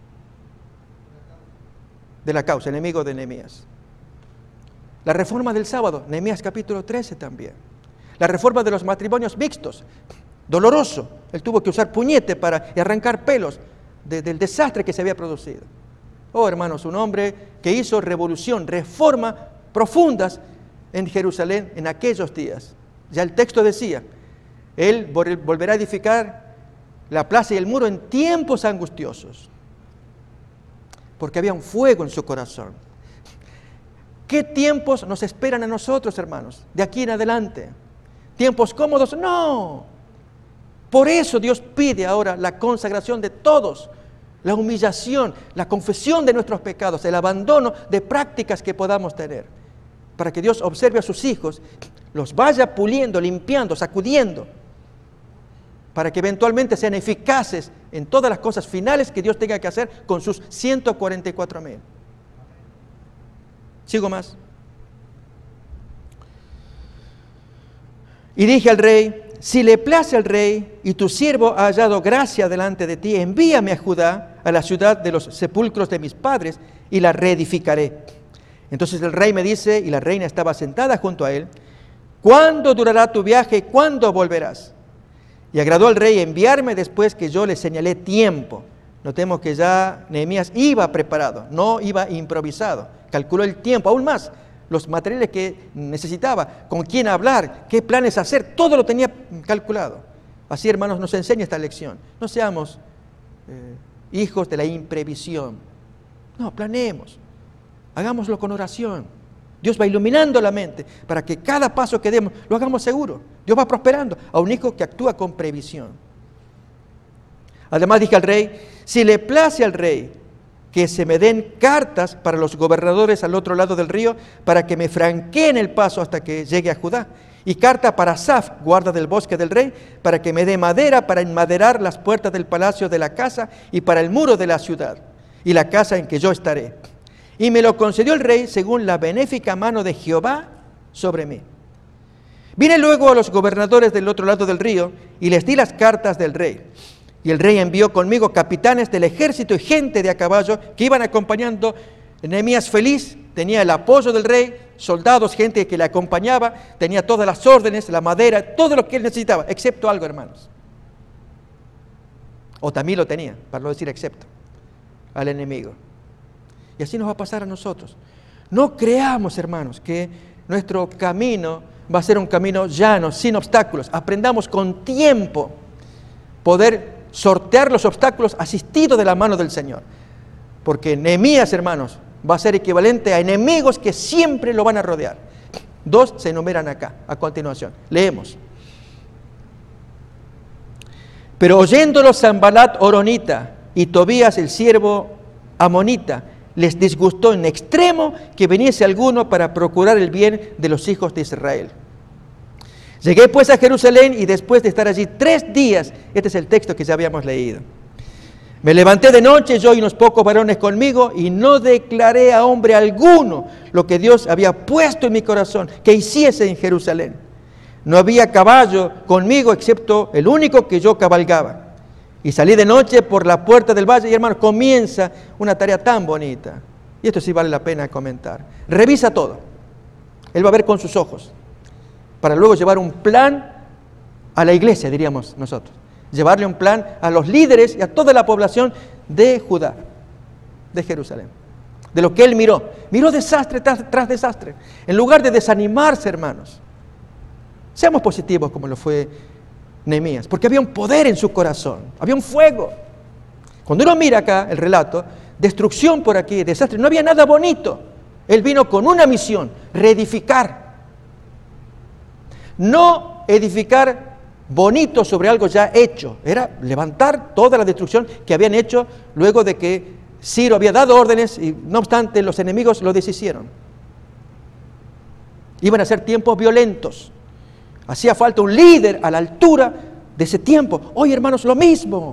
de la causa, enemigo de Nehemías. La reforma del sábado, Nehemías capítulo 13 también. La reforma de los matrimonios mixtos, doloroso. Él tuvo que usar puñete para arrancar pelos del desastre que se había producido. Oh, hermanos, un hombre que hizo revolución, reformas profundas en Jerusalén en aquellos días. Ya el texto decía, él volverá a edificar la plaza y el muro en tiempos angustiosos, porque había un fuego en su corazón. ¿Qué tiempos nos esperan a nosotros, hermanos, de aquí en adelante? ¿Tiempos cómodos? No. Por eso Dios pide ahora la consagración de todos, la humillación, la confesión de nuestros pecados, el abandono de prácticas que podamos tener, para que Dios observe a sus hijos, los vaya puliendo, limpiando, sacudiendo, para que eventualmente sean eficaces en todas las cosas finales que Dios tenga que hacer con sus 144,000. Sigo más. Y dije al rey, si le place al rey y tu siervo ha hallado gracia delante de ti, envíame a Judá, a la ciudad de los sepulcros de mis padres, y la reedificaré. Entonces el rey me dice, y la reina estaba sentada junto a él, ¿cuándo durará tu viaje y cuándo volverás? Y agradó al rey enviarme después que yo le señalé tiempo. Notemos que ya Nehemías iba preparado, no iba improvisado. Calculó el tiempo, aún más, los materiales que necesitaba, con quién hablar, qué planes hacer, todo lo tenía calculado. Así, hermanos, nos enseña esta lección. No seamos hijos de la imprevisión. No, planeemos, hagámoslo con oración. Dios va iluminando la mente para que cada paso que demos lo hagamos seguro. Dios va prosperando a un hijo que actúa con previsión. Además dije al rey, si le place al rey que se me den cartas para los gobernadores al otro lado del río, para que me franqueen el paso hasta que llegue a Judá, y carta para Asaf, guarda del bosque del rey, para que me dé madera para enmaderar las puertas del palacio de la casa y para el muro de la ciudad, y la casa en que yo estaré. Y me lo concedió el rey según la benéfica mano de Jehová sobre mí. Vine luego a los gobernadores del otro lado del río, y les di las cartas del rey. Y el rey envió conmigo capitanes del ejército y gente de a caballo que iban acompañando. Nehemías feliz, tenía el apoyo del rey, soldados, gente que le acompañaba, tenía todas las órdenes, la madera, todo lo que él necesitaba, excepto algo, hermanos. O también lo tenía, para no decir excepto, al enemigo. Y así nos va a pasar a nosotros. No creamos, hermanos, que nuestro camino va a ser un camino llano, sin obstáculos. Aprendamos con tiempo poder sortear los obstáculos asistidos de la mano del Señor. Porque Nehemías, hermanos, va a ser equivalente a enemigos que siempre lo van a rodear. Dos se enumeran acá, a continuación. Leemos. Pero oyéndolo Sanbalat horonita y Tobías el siervo amonita, les disgustó en extremo que viniese alguno para procurar el bien de los hijos de Israel. Llegué pues a Jerusalén y después de estar allí 3 días, este es el texto que ya habíamos leído, me levanté de noche, yo y unos pocos varones conmigo, y no declaré a hombre alguno lo que Dios había puesto en mi corazón, que hiciese en Jerusalén. No había caballo conmigo, excepto el único que yo cabalgaba. Y salí de noche por la puerta del valle, y hermanos, comienza una tarea tan bonita. Y esto sí vale la pena comentar. Revisa todo. Él va a ver con sus ojos, para luego llevar un plan a la iglesia, diríamos nosotros. Llevarle un plan a los líderes y a toda la población de Judá, de Jerusalén. de lo que él miró. Miró desastre tras desastre. En lugar de desanimarse, hermanos, seamos positivos como lo fue Nehemías, porque había un poder en su corazón, había un fuego. Cuando uno mira acá el relato, destrucción por aquí, desastre, no había nada bonito. Él vino con una misión, reedificar. No edificar bonito sobre algo ya hecho, era levantar toda la destrucción que habían hecho luego de que Ciro había dado órdenes y no obstante los enemigos lo deshicieron. Iban a ser tiempos violentos. Hacía falta un líder a la altura de ese tiempo. Hoy, hermanos, lo mismo.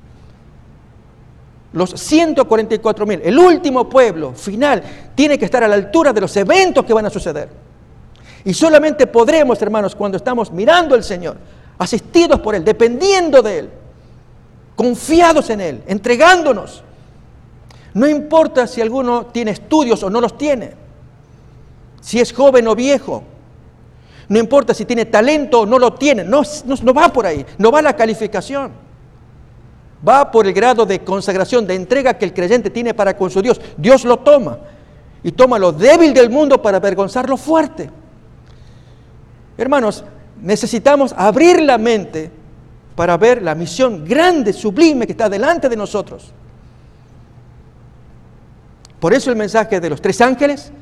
Los 144,000, el último pueblo final, tiene que estar a la altura de los eventos que van a suceder. Y solamente podremos, hermanos, cuando estamos mirando al Señor, asistidos por Él, dependiendo de Él, confiados en Él, entregándonos. No importa si alguno tiene estudios o no los tiene, si es joven o viejo, no importa si tiene talento o no lo tiene, no va por ahí, no va la calificación, va por el grado de consagración, de entrega que el creyente tiene para con su Dios. Dios lo toma y toma lo débil del mundo para avergonzar lo fuerte. Hermanos, necesitamos abrir la mente para ver la misión grande, sublime que está delante de nosotros. Por eso el mensaje de los 3 ángeles,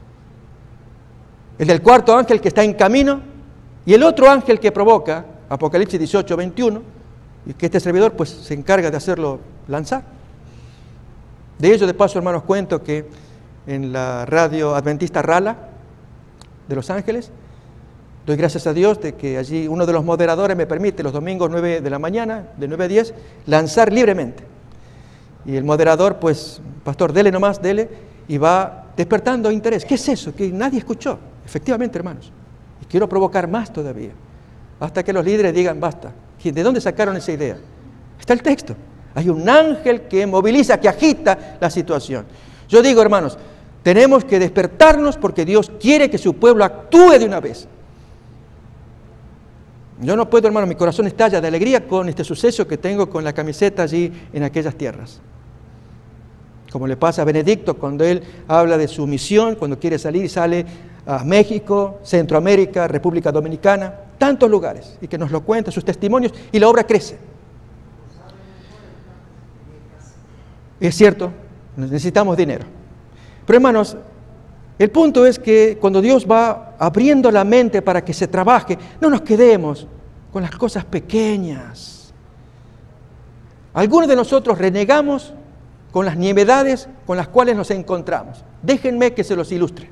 el del 4º ángel que está en camino y el otro ángel que provoca, Apocalipsis 18, 21, y que este servidor pues se encarga de hacerlo lanzar. De ello, de paso, hermanos, cuento que en la radio adventista Rala de Los Ángeles, doy gracias a Dios de que allí uno de los moderadores me permite los domingos 9 de la mañana, de 9 a 10, lanzar libremente. Y el moderador, pues, pastor, dele nomás, dele, y va despertando interés. ¿Qué es eso? Que nadie escuchó. Efectivamente, hermanos. Y quiero provocar más todavía, hasta que los líderes digan, basta. ¿De dónde sacaron esa idea? Está el texto. Hay un ángel que moviliza, que agita la situación. Yo digo, hermanos, tenemos que despertarnos porque Dios quiere que su pueblo actúe de una vez. Yo no puedo, hermano, mi corazón estalla de alegría con este suceso que tengo con la camiseta allí en aquellas tierras. Como le pasa a Benedicto cuando él habla de su misión, cuando quiere salir, sale a México, Centroamérica, República Dominicana, tantos lugares, y que nos lo cuenta, sus testimonios, y la obra crece. Es cierto, necesitamos dinero. Pero hermanos, el punto es que cuando Dios va abriendo la mente para que se trabaje, no nos quedemos con las cosas pequeñas. Algunos de nosotros renegamos con las nimiedades con las cuales nos encontramos. Déjenme que se los ilustre.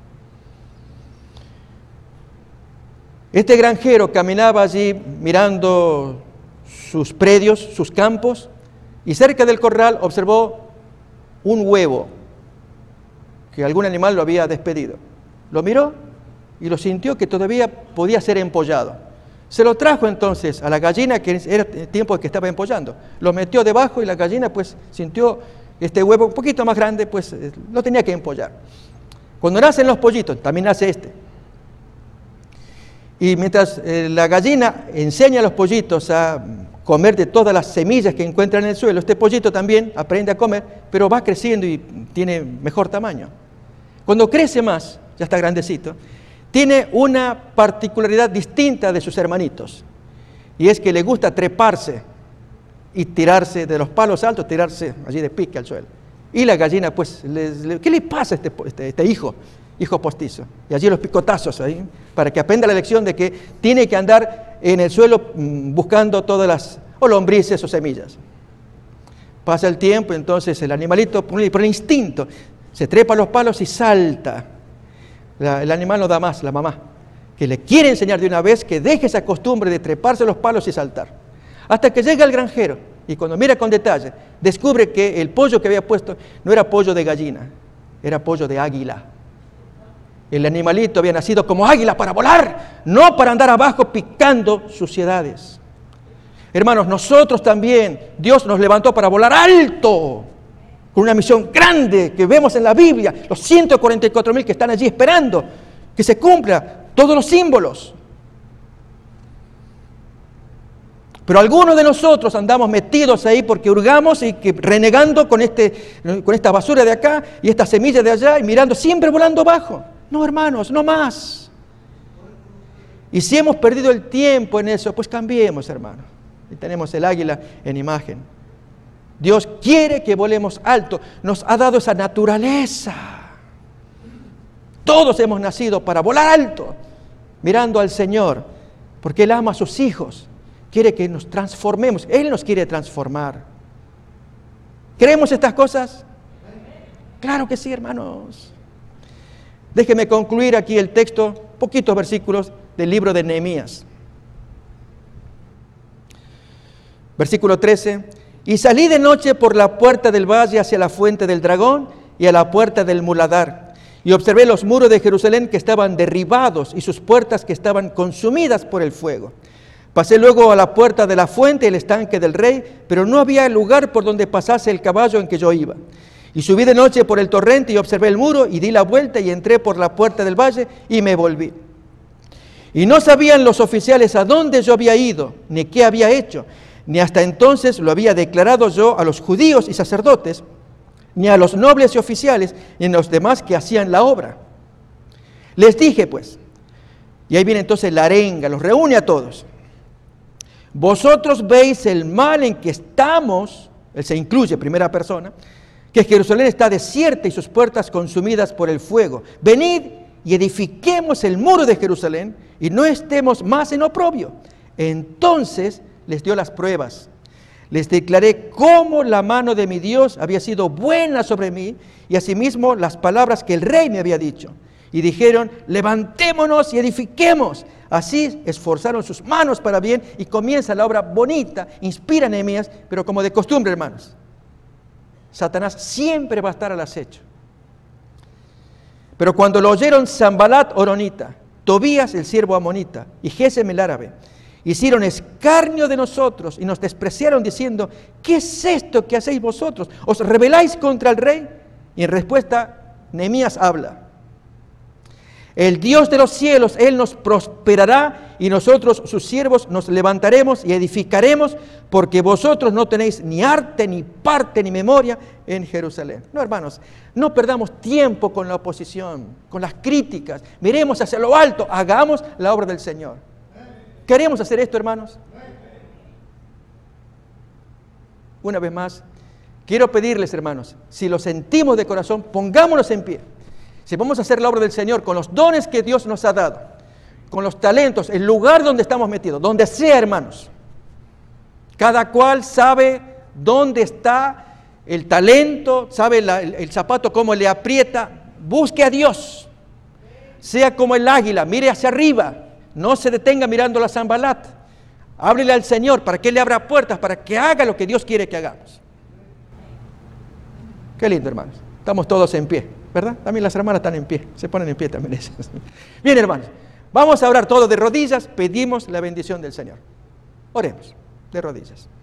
Este granjero caminaba allí mirando sus predios, sus campos, y cerca del corral observó un huevo que algún animal lo había despedido. Lo miró y lo sintió que todavía podía ser empollado. Se lo trajo entonces a la gallina, que era el tiempo que estaba empollando. Lo metió debajo y la gallina pues sintió este huevo un poquito más grande, pues lo tenía que empollar. Cuando nacen los pollitos, también nace este. Y mientras la gallina enseña a los pollitos a comer de todas las semillas que encuentran en el suelo, este pollito también aprende a comer, pero va creciendo y tiene mejor tamaño. Cuando crece más, ya está grandecito, tiene una particularidad distinta de sus hermanitos, y es que le gusta treparse y tirarse de los palos altos, tirarse allí de pique al suelo. Y la gallina, pues, ¿qué le pasa a este hijo postizo? Y allí los picotazos ahí, para que aprenda la lección de que tiene que andar en el suelo buscando todas las lombrices o semillas. Pasa el tiempo, entonces el animalito, por el instinto, se trepa a los palos y salta. El animal no da más, la mamá, que le quiere enseñar de una vez que deje esa costumbre de treparse a los palos y saltar. Hasta que llega el granjero y cuando mira con detalle, descubre que el pollo que había puesto no era pollo de gallina, era pollo de águila. El animalito había nacido como águila para volar, no para andar abajo picando suciedades. Hermanos, nosotros también, Dios nos levantó para volar alto, con una misión grande que vemos en la Biblia, los 144,000 que están allí esperando, que se cumpla todos los símbolos. Pero algunos de nosotros andamos metidos ahí porque hurgamos y que renegando con esta basura de acá y esta semilla de allá y mirando, siempre volando bajo. No, hermanos, no más. Y si hemos perdido el tiempo en eso, pues cambiemos, hermanos. Y tenemos el águila en imagen. Dios quiere que volemos alto. Nos ha dado esa naturaleza. Todos hemos nacido para volar alto, mirando al Señor, porque Él ama a sus hijos. Quiere que nos transformemos. Él nos quiere transformar. ¿Creemos estas cosas? Claro que sí, hermanos. Déjenme concluir aquí el texto, poquitos versículos del libro de Nehemías. Versículo 13. Y salí de noche por la puerta del valle hacia la fuente del dragón y a la puerta del muladar. Y observé los muros de Jerusalén que estaban derribados y sus puertas que estaban consumidas por el fuego. Pasé luego a la puerta de la fuente, el estanque del rey, pero no había lugar por donde pasase el caballo en que yo iba. Y subí de noche por el torrente y observé el muro y di la vuelta y entré por la puerta del valle y me volví. Y no sabían los oficiales a dónde yo había ido, ni qué había hecho, ni hasta entonces lo había declarado yo a los judíos y sacerdotes, ni a los nobles y oficiales, ni a los demás que hacían la obra. Les dije pues, y ahí viene entonces la arenga, los reúne a todos. Vosotros veis el mal en que estamos, él se incluye, primera persona, que Jerusalén está desierta y sus puertas consumidas por el fuego. Venid y edifiquemos el muro de Jerusalén y no estemos más en oprobio. Entonces les dio las pruebas. Les declaré cómo la mano de mi Dios había sido buena sobre mí y asimismo las palabras que el rey me había dicho. Y dijeron, levantémonos y edifiquemos. Así esforzaron sus manos para bien y comienza la obra bonita, inspira a Nehemías, pero como de costumbre, hermanos, Satanás siempre va a estar al acecho. Pero cuando lo oyeron Sanbalat horonita, Tobías el siervo amonita y Gesem el árabe, hicieron escarnio de nosotros y nos despreciaron diciendo, ¿qué es esto que hacéis vosotros? ¿Os rebeláis contra el rey? Y en respuesta, Nehemías habla. El Dios de los cielos, Él nos prosperará y nosotros, sus siervos, nos levantaremos y edificaremos porque vosotros no tenéis ni arte, ni parte, ni memoria en Jerusalén. No, hermanos, no perdamos tiempo con la oposición, con las críticas. Miremos hacia lo alto, hagamos la obra del Señor. ¿Queremos hacer esto, hermanos? Una vez más, quiero pedirles, hermanos, si lo sentimos de corazón, pongámonos en pie. Si vamos a hacer la obra del Señor con los dones que Dios nos ha dado, con los talentos, el lugar donde estamos metidos, donde sea, hermanos. Cada cual sabe dónde está el talento, sabe el zapato cómo le aprieta. Busque a Dios. Sea como el águila, mire hacia arriba. No se detenga mirando la Sanbalat. Háblele al Señor para que Él le abra puertas, para que haga lo que Dios quiere que hagamos. Qué lindo, hermanos. Estamos todos en pie, ¿verdad? También las hermanas están en pie, se ponen en pie también ellas. Bien, hermanos, vamos a orar todos de rodillas, pedimos la bendición del Señor. Oremos de rodillas.